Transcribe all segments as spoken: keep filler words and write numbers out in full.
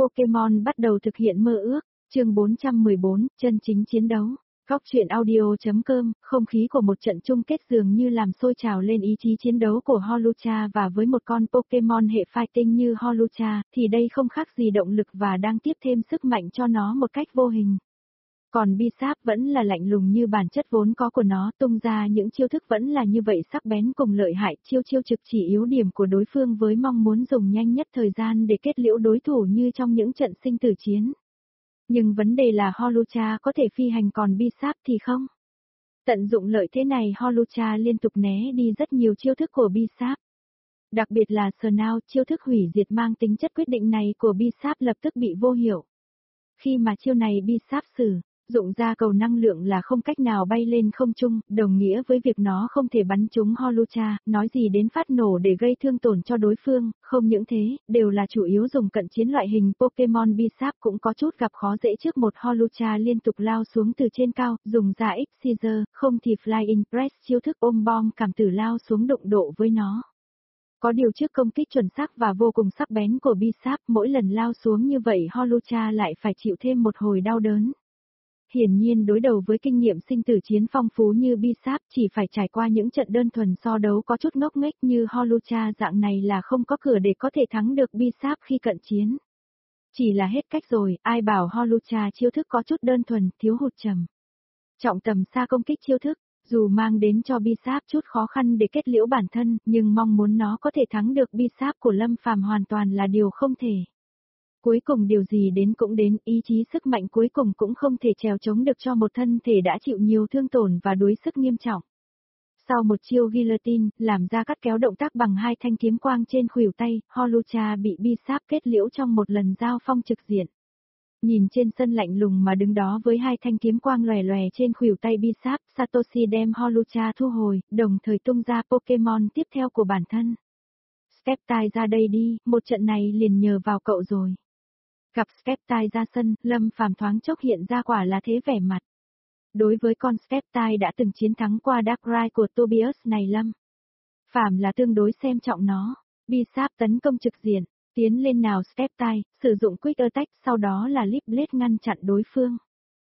Pokemon bắt đầu thực hiện mơ ước, chương bốn trăm mười bốn, chân chính chiến đấu. Góc truyện audio.com, không khí của một trận chung kết dường như làm sôi trào lên ý chí chiến đấu của Holucha, và với một con Pokemon hệ fighting như Holucha, thì đây không khác gì động lực và đang tiếp thêm sức mạnh cho nó một cách vô hình. Còn Bisap vẫn là lạnh lùng như bản chất vốn có của nó, tung ra những chiêu thức vẫn là như vậy sắc bén cùng lợi hại, chiêu chiêu trực chỉ yếu điểm của đối phương với mong muốn dùng nhanh nhất thời gian để kết liễu đối thủ như trong những trận sinh tử chiến. Nhưng vấn đề là Holucha có thể phi hành còn Bisap thì không. Tận dụng lợi thế này, Holucha liên tục né đi rất nhiều chiêu thức của Bisap. Đặc biệt là Snow, chiêu thức hủy diệt mang tính chất quyết định này của Bisap lập tức bị vô hiệu. Khi mà chiêu này Bisap sử dụng ra cầu năng lượng là không cách nào bay lên không trung, đồng nghĩa với việc nó không thể bắn trúng Holucha, nói gì đến phát nổ để gây thương tổn cho đối phương, không những thế, đều là chủ yếu dùng cận chiến loại hình Pokemon. Bisap cũng có chút gặp khó dễ trước một Holucha liên tục lao xuống từ trên cao, dùng ra X-Scissor, không thì Flying Press, chiêu thức ôm bom cảm tử lao xuống đụng độ với nó. Có điều trước công kích chuẩn xác và vô cùng sắc bén của Bisap, mỗi lần lao xuống như vậy Holucha lại phải chịu thêm một hồi đau đớn. Hiển nhiên đối đầu với kinh nghiệm sinh tử chiến phong phú như Bisap, chỉ phải trải qua những trận đơn thuần so đấu có chút ngốc nghếch như Holucha dạng này là không có cửa để có thể thắng được Bisap khi cận chiến. Chỉ là hết cách rồi, ai bảo Holucha chiêu thức có chút đơn thuần, thiếu hụt trầm trọng tầm xa công kích chiêu thức, dù mang đến cho Bisap chút khó khăn để kết liễu bản thân, nhưng mong muốn nó có thể thắng được Bisap của Lâm Phàm hoàn toàn là điều không thể. Cuối cùng điều gì đến cũng đến, ý chí sức mạnh cuối cùng cũng không thể trèo chống được cho một thân thể đã chịu nhiều thương tổn và đuối sức nghiêm trọng. Sau một chiêu guillotine, làm ra cắt kéo động tác bằng hai thanh kiếm quang trên khuỷu tay, Holucha bị Bisap kết liễu trong một lần giao phong trực diện. Nhìn trên sân lạnh lùng mà đứng đó với hai thanh kiếm quang lòe lòe trên khuỷu tay Bisap, Satoshi đem Holucha thu hồi, đồng thời tung ra Pokemon tiếp theo của bản thân. Sceptile ra đây đi, một trận này liền nhờ vào cậu rồi. Gặp Sceptile ra sân, Lâm Phàm thoáng chốc hiện ra quả là thế vẻ mặt. Đối với con Sceptile đã từng chiến thắng qua Darkrai của Tobias này Lâm Phàm là tương đối xem trọng nó. Bisap tấn công trực diện, tiến lên nào Sceptile, sử dụng Quick Attack, sau đó là Leaf Blade ngăn chặn đối phương.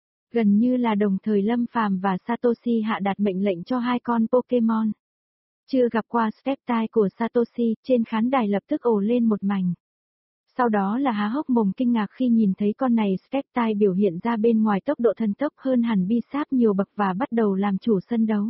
Gần như là đồng thời Lâm Phàm và Satoshi hạ đạt mệnh lệnh cho hai con Pokemon. Chưa gặp qua Sceptile của Satoshi, trên khán đài lập tức ồ lên một mảnh. Sau đó là há hốc mồm kinh ngạc khi nhìn thấy con này Sceptile biểu hiện ra bên ngoài tốc độ thần tốc hơn hẳn Bisap nhiều bậc và bắt đầu làm chủ sân đấu.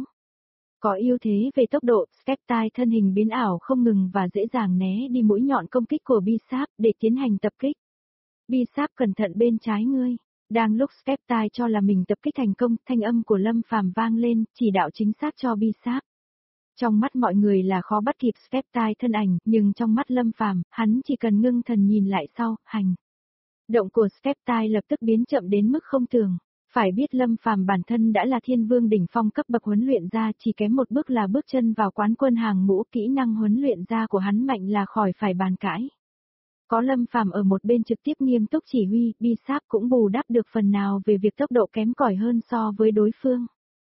Có ưu thế về tốc độ, Sceptile thân hình biến ảo không ngừng và dễ dàng né đi mũi nhọn công kích của Bisap để tiến hành tập kích. Bisap cẩn thận bên trái ngươi. Đang lúc Sceptile cho là mình tập kích thành công, thanh âm của Lâm Phàm vang lên, chỉ đạo chính xác cho Bisap. Trong mắt mọi người là khó bắt kịp Sceptile thân ảnh, nhưng trong mắt Lâm Phàm, hắn chỉ cần ngưng thần nhìn lại sau, hành động của Sceptile lập tức biến chậm đến mức không tưởng. Phải biết Lâm Phàm bản thân đã là thiên vương đỉnh phong cấp bậc huấn luyện ra, chỉ kém một bước là bước chân vào quán quân hàng ngũ, kỹ năng huấn luyện ra của hắn mạnh là khỏi phải bàn cãi. Có Lâm Phàm ở một bên trực tiếp nghiêm túc chỉ huy, Bisap cũng bù đắp được phần nào về việc tốc độ kém cỏi hơn so với đối phương.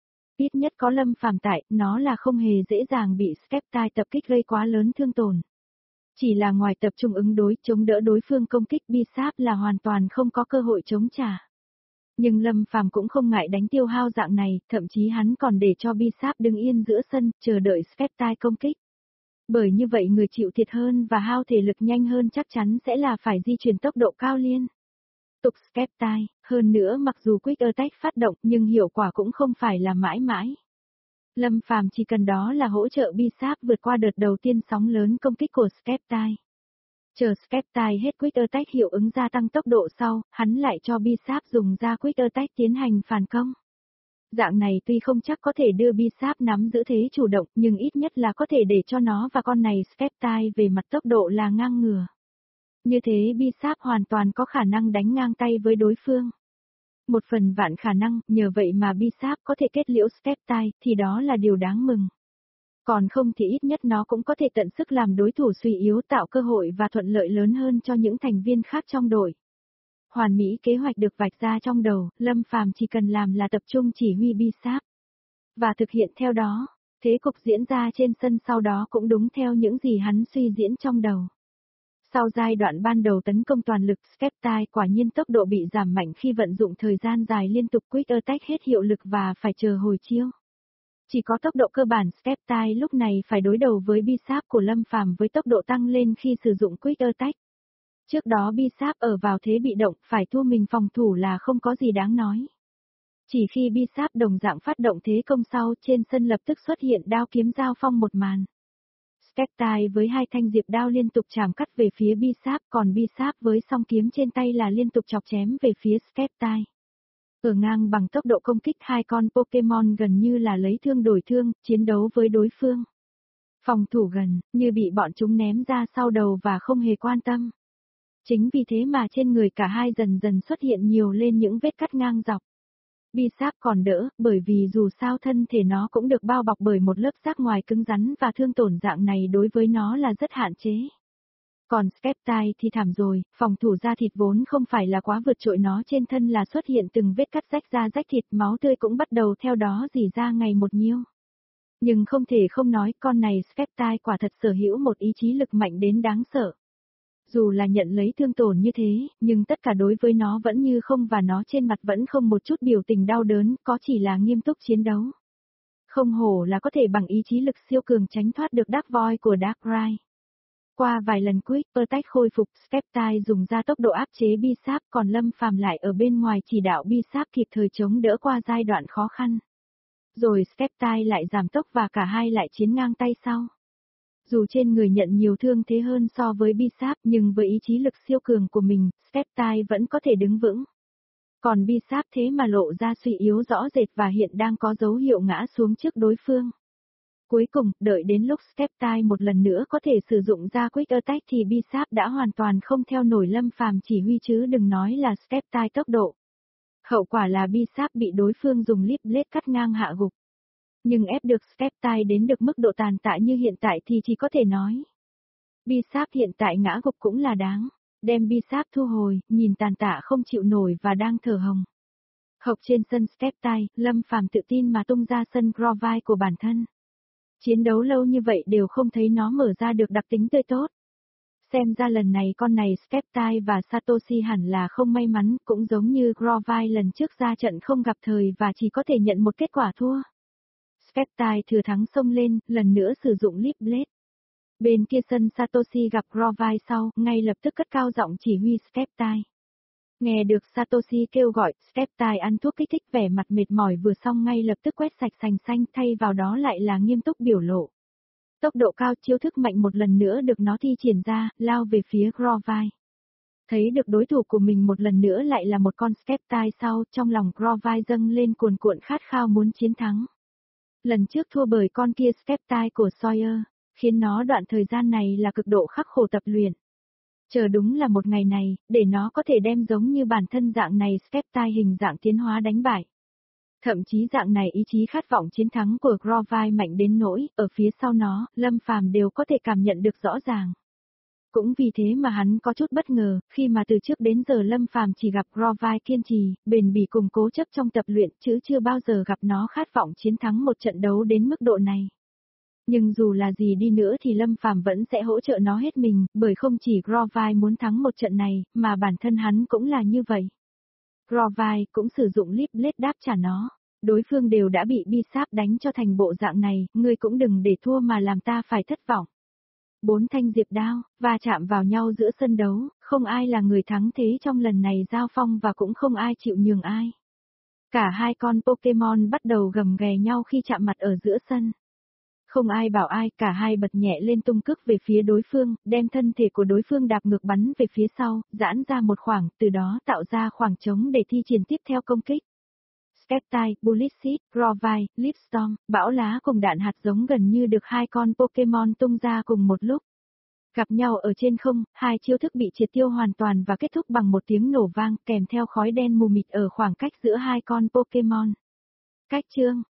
Ít nhất có Lâm Phàm tại, nó là không hề dễ dàng bị Sceptile tập kích gây quá lớn thương tổn. Chỉ là ngoài tập trung ứng đối chống đỡ đối phương công kích, Bisap là hoàn toàn không có cơ hội chống trả. Nhưng Lâm Phàm cũng không ngại đánh tiêu hao dạng này, thậm chí hắn còn để cho Bisap đứng yên giữa sân, chờ đợi Sceptile công kích. Bởi như vậy người chịu thiệt hơn và hao thể lực nhanh hơn chắc chắn sẽ là phải di chuyển tốc độ cao liên tục Sceptile, hơn nữa mặc dù Quick Attack phát động nhưng hiệu quả cũng không phải là mãi mãi. Lâm Phàm chỉ cần đó là hỗ trợ Bisap vượt qua đợt đầu tiên sóng lớn công kích của Sceptile. Chờ Sceptile hết Quick Attack hiệu ứng gia tăng tốc độ sau, hắn lại cho Bisap dùng ra Quick Attack tiến hành phản công. Dạng này tuy không chắc có thể đưa Bisap nắm giữ thế chủ động, nhưng ít nhất là có thể để cho nó và con này Sceptile về mặt tốc độ là ngang ngửa. Như thế Bisap hoàn toàn có khả năng đánh ngang tay với đối phương. Một phần vạn khả năng, nhờ vậy mà Bisap có thể kết liễu Sceptile, thì đó là điều đáng mừng. Còn không thì ít nhất nó cũng có thể tận sức làm đối thủ suy yếu, tạo cơ hội và thuận lợi lớn hơn cho những thành viên khác trong đội. Hoàn mỹ kế hoạch được vạch ra trong đầu, Lâm Phàm chỉ cần làm là tập trung chỉ huy Bisap và thực hiện theo đó. Thế cục diễn ra trên sân sau đó cũng đúng theo những gì hắn suy diễn trong đầu. Sau giai đoạn ban đầu tấn công toàn lực, Skeptile quả nhiên tốc độ bị giảm mạnh khi vận dụng thời gian dài liên tục Quick Attack hết hiệu lực và phải chờ hồi chiêu. Chỉ có tốc độ cơ bản, Skeptile lúc này phải đối đầu với Bisap của Lâm Phàm với tốc độ tăng lên khi sử dụng Quick Attack. Trước đó Bisap ở vào thế bị động, phải thua mình phòng thủ là không có gì đáng nói. Chỉ khi Bisap đồng dạng phát động thế công sau, trên sân lập tức xuất hiện đao kiếm giao phong một màn. Skeptile với hai thanh diệp đao liên tục chạm cắt về phía Bisap, còn Bisap với song kiếm trên tay là liên tục chọc chém về phía Skeptile. Ở ngang bằng tốc độ công kích, hai con Pokemon gần như là lấy thương đổi thương, chiến đấu với đối phương. Phòng thủ gần, như bị bọn chúng ném ra sau đầu và không hề quan tâm. Chính vì thế mà trên người cả hai dần dần xuất hiện nhiều lên những vết cắt ngang dọc. Bisap còn đỡ, bởi vì dù sao thân thể nó cũng được bao bọc bởi một lớp xác ngoài cứng rắn và thương tổn dạng này đối với nó là rất hạn chế. Còn Skeptile thì thảm rồi, phòng thủ da thịt vốn không phải là quá vượt trội, nó trên thân là xuất hiện từng vết cắt rách da rách thịt, máu tươi cũng bắt đầu theo đó rỉ ra ngày một nhiêu. Nhưng không thể không nói, con này Skeptile quả thật sở hữu một ý chí lực mạnh đến đáng sợ. Dù là nhận lấy thương tổn như thế, nhưng tất cả đối với nó vẫn như không và nó trên mặt vẫn không một chút biểu tình đau đớn, có chỉ là nghiêm túc chiến đấu. Không hổ là có thể bằng ý chí lực siêu cường tránh thoát được Dark Void của Darkrai. Qua vài lần Quick Attack khôi phục, Skeptile dùng ra tốc độ áp chế Bisap, còn Lâm Phàm lại ở bên ngoài chỉ đạo Bisap kịp thời chống đỡ qua giai đoạn khó khăn. Rồi Skeptile lại giảm tốc và cả hai lại chiến ngang tay sau. Dù trên người nhận nhiều thương thế hơn so với Bisap, nhưng với ý chí lực siêu cường của mình, Skeptile vẫn có thể đứng vững. Còn Bisap thế mà lộ ra suy yếu rõ rệt và hiện đang có dấu hiệu ngã xuống trước đối phương. Cuối cùng, đợi đến lúc Skeptile một lần nữa có thể sử dụng ra Quick Attack thì Bisap đã hoàn toàn không theo nổi Lâm Phàm chỉ huy, chứ đừng nói là Skeptile tốc độ. Hậu quả là Bisap bị đối phương dùng Leaf Blade cắt ngang hạ gục. Nhưng ép được Skeptile đến được mức độ tàn tạ như hiện tại thì chỉ có thể nói. Bisap hiện tại ngã gục cũng là đáng. Đem Bisap thu hồi, nhìn tàn tạ không chịu nổi và đang thở hồng. Hộc trên sân Skeptile, Lâm Phàm tự tin mà tung ra sân Grovyle của bản thân. Chiến đấu lâu như vậy đều không thấy nó mở ra được đặc tính tươi tốt. Xem ra lần này con này Skeptile và Satoshi hẳn là không may mắn, cũng giống như Grovyle lần trước ra trận không gặp thời và chỉ có thể nhận một kết quả thua. Skeptile thừa thắng xông lên, lần nữa sử dụng Leaf Blade. Bên kia sân Satoshi gặp Grovyle sau, ngay lập tức cất cao giọng chỉ huy Skeptile. Nghe được Satoshi kêu gọi, Skeptile ăn thuốc kích thích, vẻ mặt mệt mỏi vừa xong ngay lập tức quét sạch sành xanh, thay vào đó lại là nghiêm túc biểu lộ. Tốc độ cao, chiêu thức mạnh một lần nữa được nó thi triển ra, lao về phía Grovyle. Thấy được đối thủ của mình một lần nữa lại là một con Skeptile sau, trong lòng Grovyle dâng lên cuồn cuộn khát khao muốn chiến thắng. Lần trước thua bởi con kia Skeptile của Sawyer, khiến nó đoạn thời gian này là cực độ khắc khổ tập luyện. Chờ đúng là một ngày này, để nó có thể đem giống như bản thân dạng này Skeptile hình dạng tiến hóa đánh bại. Thậm chí dạng này ý chí khát vọng chiến thắng của Grovyle mạnh đến nỗi, ở phía sau nó, Lâm Phàm đều có thể cảm nhận được rõ ràng. Cũng vì thế mà hắn có chút bất ngờ, khi mà từ trước đến giờ Lâm Phàm chỉ gặp Grovyle kiên trì, bền bỉ cùng cố chấp trong tập luyện, chứ chưa bao giờ gặp nó khát vọng chiến thắng một trận đấu đến mức độ này. Nhưng dù là gì đi nữa thì Lâm Phàm vẫn sẽ hỗ trợ nó hết mình, bởi không chỉ Grovyle muốn thắng một trận này, mà bản thân hắn cũng là như vậy. Grovyle cũng sử dụng Leaf Blade đáp trả nó. Đối phương đều đã bị Bisap đánh cho thành bộ dạng này, ngươi cũng đừng để thua mà làm ta phải thất vọng. Bốn thanh diệp đao, va chạm vào nhau giữa sân đấu, không ai là người thắng thế trong lần này giao phong và cũng không ai chịu nhường ai. Cả hai con Pokemon bắt đầu gầm ghè nhau khi chạm mặt ở giữa sân. Không ai bảo ai, cả hai bật nhẹ lên tung cước về phía đối phương, đem thân thể của đối phương đạp ngược bắn về phía sau, giãn ra một khoảng, từ đó tạo ra khoảng trống để thi triển tiếp theo công kích. Skeptile, Bullet Seed, Grovyle, Leaf Storm, bão lá cùng đạn hạt giống gần như được hai con Pokemon tung ra cùng một lúc. Gặp nhau ở trên không, hai chiêu thức bị triệt tiêu hoàn toàn và kết thúc bằng một tiếng nổ vang kèm theo khói đen mù mịt ở khoảng cách giữa hai con Pokemon. Cách chương